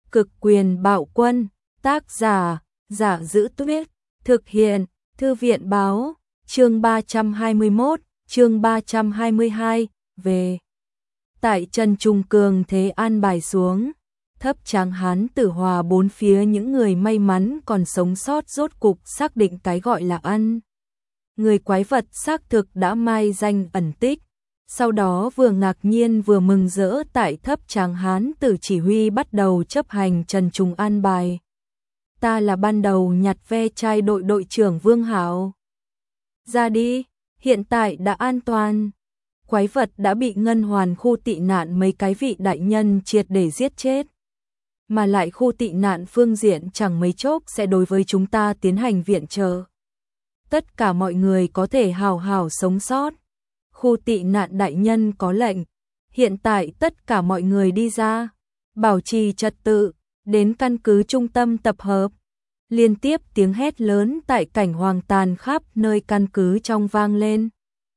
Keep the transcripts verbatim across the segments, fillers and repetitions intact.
Cực quyền bạo quân, tác giả, Giả Giữ Tuyết, thực hiện, Thư viện báo, chương ba trăm hai mươi mốt, chương ba trăm hai mươi hai, về. Tại Trần Trung Cường thế an bài xuống, thấp tráng hán Tử Hòa bốn phía những người may mắn còn sống sót rốt cục xác định cái gọi là ăn. Người quái vật xác thực đã mai danh ẩn tích. Sau đó vừa ngạc nhiên vừa mừng rỡ tại thấp tráng hán Tử chỉ huy bắt đầu chấp hành Trần Trung an bài. Ta là ban đầu nhặt ve chai đội đội trưởng Vương Hạo. Ra đi, hiện tại đã an toàn. Quái vật đã bị ngân hoàn khu tị nạn mấy cái vị đại nhân triệt để giết chết. Mà lại khu tị nạn phương diện chẳng mấy chốc sẽ đối với chúng ta tiến hành viện trợ. Tất cả mọi người có thể hào hào sống sót. Khu tị nạn đại nhân có lệnh, hiện tại tất cả mọi người đi ra, bảo trì trật tự, đến căn cứ trung tâm tập hợp. Liên tiếp tiếng hét lớn tại cảnh hoang tàn khắp nơi căn cứ trong vang lên.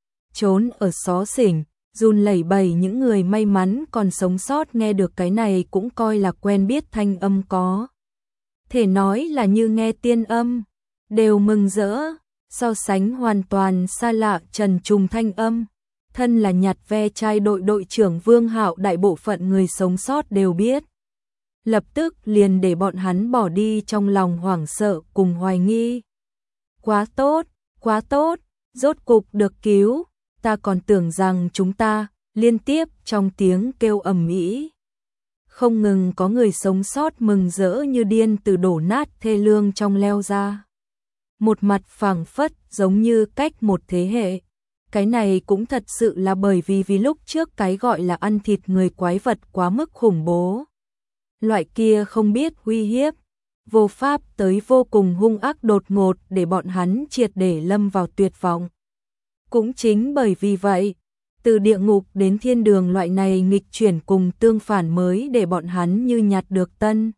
Trốn ở xó xỉnh, run lẩy bẩy những người may mắn còn sống sót nghe được cái này cũng coi là quen biết thanh âm có. Thể nói là như nghe tiên âm, đều mừng rỡ. So sánh hoàn toàn xa lạ Trần Trung thanh âm, thân là nhặt ve chai đội đội trưởng Vương Hạo đại bộ phận người sống sót đều biết. Lập tức liền để bọn hắn bỏ đi trong lòng hoảng sợ cùng hoài nghi. Quá tốt, quá tốt, rốt cục được cứu, ta còn tưởng rằng chúng ta, liên tiếp trong tiếng kêu ầm ĩ. Không ngừng có người sống sót mừng rỡ như điên từ đổ nát thê lương trong leo ra. Một mặt phảng phất giống như cách một thế hệ. Cái này cũng thật sự là bởi vì vì lúc trước cái gọi là ăn thịt người quái vật quá mức khủng bố. Loại kia không biết uy hiếp, vô pháp tới vô cùng hung ác đột ngột để bọn hắn triệt để lâm vào tuyệt vọng. Cũng chính bởi vì vậy, từ địa ngục đến thiên đường loại này nghịch chuyển cùng tương phản mới để bọn hắn như nhặt được tân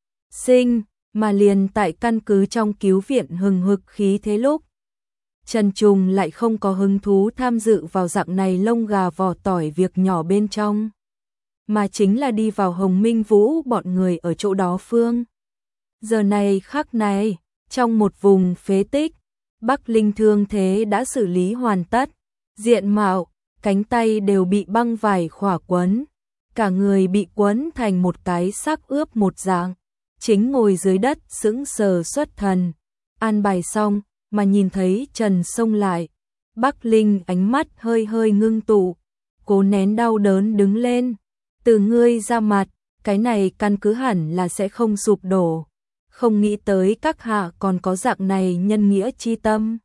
sinh. Mà liền tại căn cứ trong cứu viện hừng hực khí thế lúc, Trần Trung lại không có hứng thú tham dự vào dạng này lông gà vỏ tỏi việc nhỏ bên trong, mà chính là đi vào Hồng Minh Vũ bọn người ở chỗ đó phương. Giờ này khắc này, trong một vùng phế tích, Bắc Linh thương thế đã xử lý hoàn tất, diện mạo, cánh tay đều bị băng vải khỏa quấn, cả người bị quấn thành một cái xác ướp một dạng. Chính ngồi dưới đất sững sờ xuất thần, an bài xong mà nhìn thấy Trần xông lại, Bắc Linh ánh mắt hơi hơi ngưng tụ, cố nén đau đớn đứng lên, từ ngươi ra mặt, cái này căn cứ hẳn là sẽ không sụp đổ, không nghĩ tới các hạ còn có dạng này nhân nghĩa chi tâm.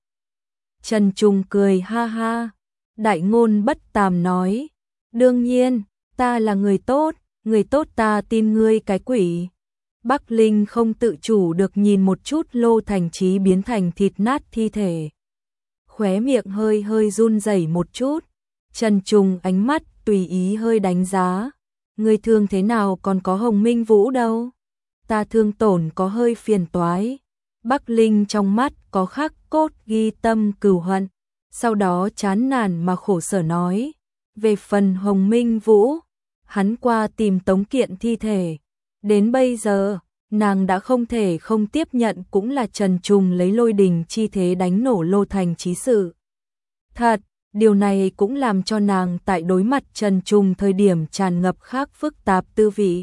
Trần Trung cười ha ha, đại ngôn bất tàm nói, đương nhiên, ta là người tốt, người tốt ta tin ngươi cái quỷ. Bắc Linh không tự chủ được nhìn một chút Lô Thành Chí biến thành thịt nát thi thể. Khóe miệng hơi hơi run rẩy một chút. Trần Trung ánh mắt tùy ý hơi đánh giá. Người thương thế nào còn có Hồng Minh Vũ đâu. Ta thương tổn có hơi phiền toái. Bắc Linh trong mắt có khắc cốt ghi tâm cừu hận. Sau đó chán nản mà khổ sở nói. Về phần Hồng Minh Vũ, hắn qua tìm Tống Kiện thi thể. Đến bây giờ, nàng đã không thể không tiếp nhận cũng là Trần Trung lấy lôi đình chi thế đánh nổ Lô Thành Chí sự. Thật, điều này cũng làm cho nàng tại đối mặt Trần Trung thời điểm tràn ngập khác phức tạp tư vị.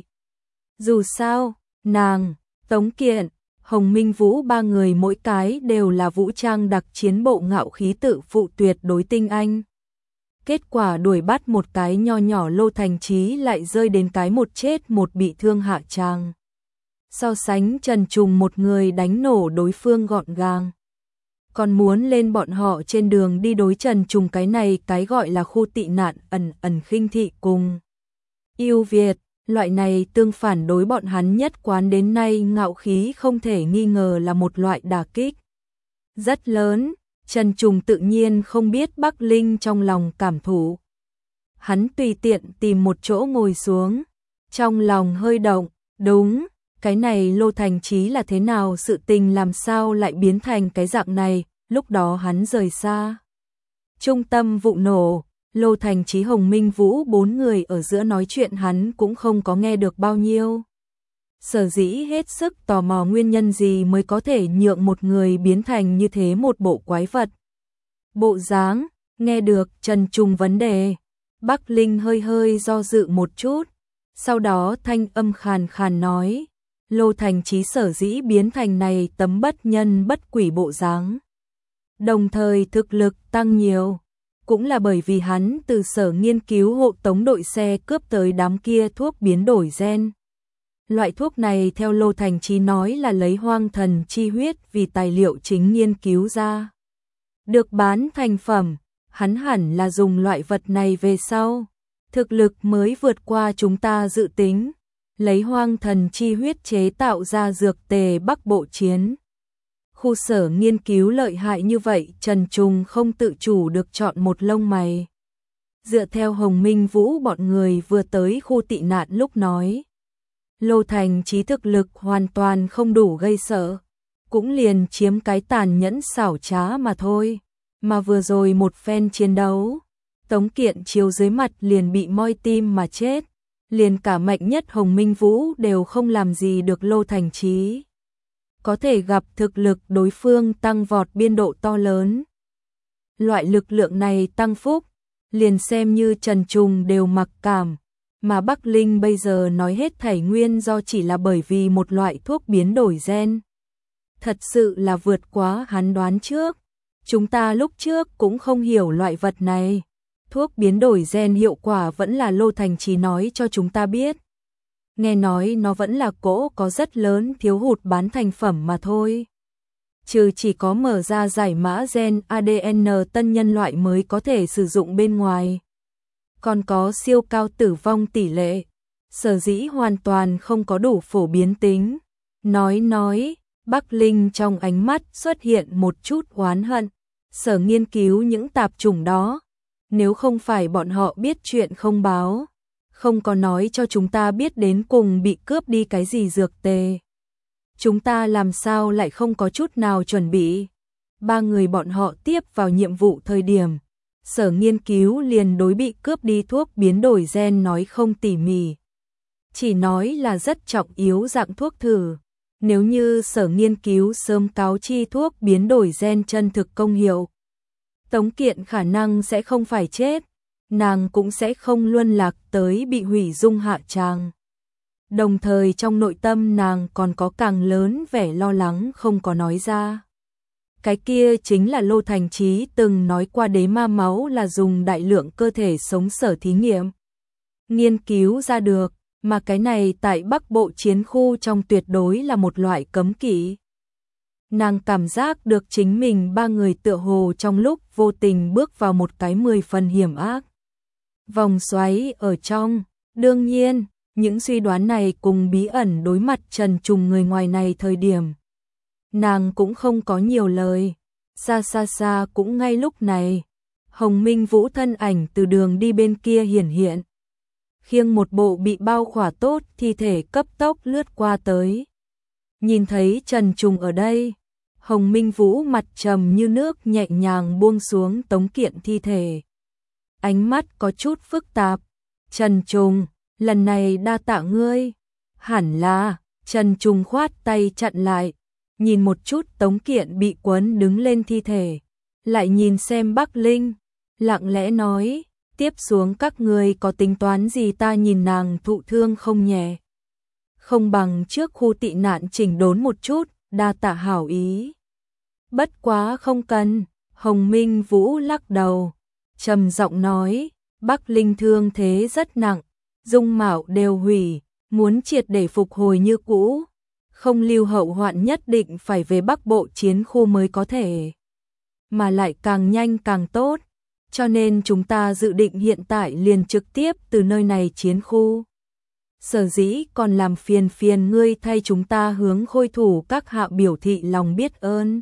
Dù sao, nàng, Tống Kiện, Hồng Minh Vũ ba người mỗi cái đều là vũ trang đặc chiến bộ ngạo khí tự phụ tuyệt đối tinh anh. Kết quả đuổi bắt một cái nho nhỏ Lô Thành Chí lại rơi đến cái một chết một bị thương hạ tràng. So sánh Trần Trung một người đánh nổ đối phương gọn gàng. Còn muốn lên bọn họ trên đường đi đối Trần Trung cái này cái gọi là khu tị nạn ẩn ẩn khinh thị cùng. Yêu Việt, loại này tương phản đối bọn hắn nhất quán đến nay ngạo khí không thể nghi ngờ là một loại đả kích. Rất lớn. Trần Trung tự nhiên không biết Bắc Linh trong lòng cảm thụ. Hắn tùy tiện tìm một chỗ ngồi xuống, trong lòng hơi động, đúng, cái này Lô Thành Chí là thế nào sự tình làm sao lại biến thành cái dạng này, lúc đó hắn rời xa. Trung tâm vụ nổ, Lô Thành Chí Hồng Minh Vũ bốn người ở giữa nói chuyện hắn cũng không có nghe được bao nhiêu. Sở dĩ hết sức tò mò nguyên nhân gì mới có thể nhượng một người biến thành như thế một bộ quái vật. Bộ dáng, nghe được Trần Trùng vấn đề, Bắc Linh hơi hơi do dự một chút, sau đó thanh âm khàn khàn nói, Lô Thành Chí sở dĩ biến thành này tấm bất nhân bất quỷ bộ dáng, đồng thời thực lực tăng nhiều, cũng là bởi vì hắn từ sở nghiên cứu hộ tống đội xe cướp tới đám kia thuốc biến đổi gen. Loại thuốc này theo Lô Thành Chí nói là lấy hoang thần chi huyết vì tài liệu chính nghiên cứu ra. Được bán thành phẩm, hắn hẳn là dùng loại vật này về sau. Thực lực mới vượt qua chúng ta dự tính, lấy hoang thần chi huyết chế tạo ra dược tề Bắc Bộ chiến. Khu sở nghiên cứu lợi hại như vậy, Trần Trùng không tự chủ được chọn một lông mày. Dựa theo Hồng Minh Vũ bọn người vừa tới khu tị nạn lúc nói, Lô Thành Chí thực lực hoàn toàn không đủ gây sợ, cũng liền chiếm cái tàn nhẫn xảo trá mà thôi, mà vừa rồi một phen chiến đấu, Tống Kiện chiếu dưới mặt liền bị moi tim mà chết, liền cả mạnh nhất Hồng Minh Vũ đều không làm gì được Lô Thành Chí. Có thể gặp thực lực đối phương tăng vọt biên độ to lớn. Loại lực lượng này tăng phúc, liền xem như Trần Trùng đều mặc cảm, mà Bắc Linh bây giờ nói hết thảy nguyên do chỉ là bởi vì một loại thuốc biến đổi gen. Thật sự là vượt quá hắn đoán trước, chúng ta lúc trước cũng không hiểu loại vật này. Thuốc biến đổi gen hiệu quả vẫn là Lô Thành Chí nói cho chúng ta biết. Nghe nói nó vẫn là cỗ có rất lớn thiếu hụt bán thành phẩm mà thôi. Trừ chỉ có mở ra giải mã gen a đê en tân nhân loại mới có thể sử dụng bên ngoài. Còn có siêu cao tử vong tỷ lệ, sở dĩ hoàn toàn không có đủ phổ biến tính. Nói nói, Bắc Linh trong ánh mắt xuất hiện một chút oán hận. Sở nghiên cứu những tạp chủng đó, nếu không phải bọn họ biết chuyện không báo, không có nói cho chúng ta biết đến cùng bị cướp đi cái gì dược tề, chúng ta làm sao lại không có chút nào chuẩn bị. Ba người bọn họ tiếp vào nhiệm vụ thời điểm, sở nghiên cứu liền đối bị cướp đi thuốc biến đổi gen nói không tỉ mỉ, chỉ nói là rất trọng yếu dạng thuốc thử. Nếu như sở nghiên cứu sớm cáo chi thuốc biến đổi gen chân thực công hiệu, Tống Kiện khả năng sẽ không phải chết, nàng cũng sẽ không luân lạc tới bị hủy dung hạ tràng. Đồng thời trong nội tâm nàng còn có càng lớn vẻ lo lắng không có nói ra. Cái kia chính là Lô Thành Chí từng nói qua đế ma máu là dùng đại lượng cơ thể sống sở thí nghiệm nghiên cứu ra được, mà cái này tại Bắc Bộ chiến khu trong tuyệt đối là một loại cấm kỵ. Nàng cảm giác được chính mình ba người tựa hồ trong lúc vô tình bước vào một cái mười phần hiểm ác vòng xoáy ở trong. Đương nhiên, những suy đoán này cùng bí ẩn đối mặt Trần Trùng người ngoài này thời điểm, nàng cũng không có nhiều lời. Xa xa xa cũng ngay lúc này, Hồng Minh Vũ thân ảnh từ đường đi bên kia hiển hiện, khiêng một bộ bị bao khỏa tốt thi thể cấp tốc lướt qua tới. Nhìn thấy Trần Trùng ở đây, Hồng Minh Vũ mặt trầm như nước nhẹ nhàng buông xuống Tống Kiện thi thể. Ánh mắt có chút phức tạp. Trần Trùng, lần này đa tạ ngươi. Hẳn là, Trần Trùng khoát tay chặn lại, nhìn một chút Tống Kiện bị quấn đứng lên thi thể, lại nhìn xem Bắc Linh, lặng lẽ nói, tiếp xuống các ngươi có tính toán gì? Ta nhìn nàng thụ thương không nhẹ, không bằng trước khu tị nạn chỉnh đốn một chút, đa tạ hảo ý. Bất quá không cần, Hồng Minh Vũ lắc đầu, trầm giọng nói, Bắc Linh thương thế rất nặng, dung mạo đều hủy, muốn triệt để phục hồi như cũ, không lưu hậu hoạn nhất định phải về Bắc Bộ chiến khu mới có thể, mà lại càng nhanh càng tốt, cho nên chúng ta dự định hiện tại liền trực tiếp từ nơi này chiến khu. Sở dĩ còn làm phiền phiền ngươi thay chúng ta hướng khôi thủ các hạ biểu thị lòng biết ơn.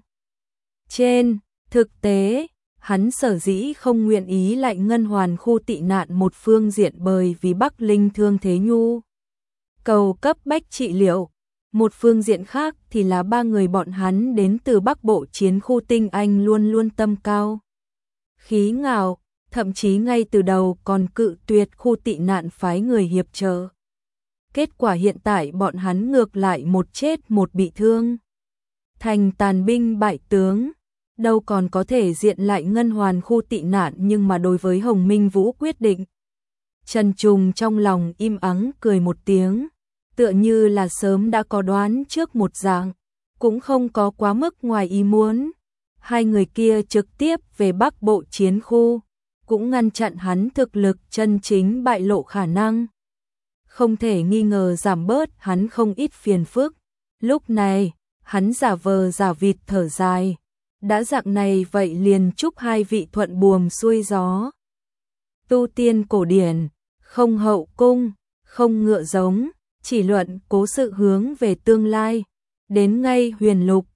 Trên thực tế, hắn sở dĩ không nguyện ý lại ngân hoàn khu tị nạn một phương diện bởi vì Bắc Linh thương thế nhu cầu cấp bách trị liệu, một phương diện khác thì là ba người bọn hắn đến từ Bắc Bộ chiến khu tinh anh luôn luôn tâm cao khí ngạo, thậm chí ngay từ đầu còn cự tuyệt khu tị nạn phái người hiệp trợ. Kết quả hiện tại bọn hắn ngược lại một chết một bị thương. Thành tàn binh bại tướng, đâu còn có thể diện lại ngân hoàn khu tị nạn, nhưng mà đối với Hồng Minh Vũ quyết định. Trần Trùng trong lòng im ắng cười một tiếng, tựa như là sớm đã có đoán trước một dạng, cũng không có quá mức ngoài ý muốn. Hai người kia trực tiếp về Bắc Bộ chiến khu, cũng ngăn chặn hắn thực lực chân chính bại lộ khả năng. Không thể nghi ngờ giảm bớt hắn không ít phiền phức. Lúc này, hắn giả vờ giả vịt thở dài. Đã dạng này vậy liền chúc hai vị thuận buồm xuôi gió. Tu tiên cổ điển, không hậu cung, không ngựa giống, chỉ luận cố sự hướng về tương lai. Đến ngay huyền lục,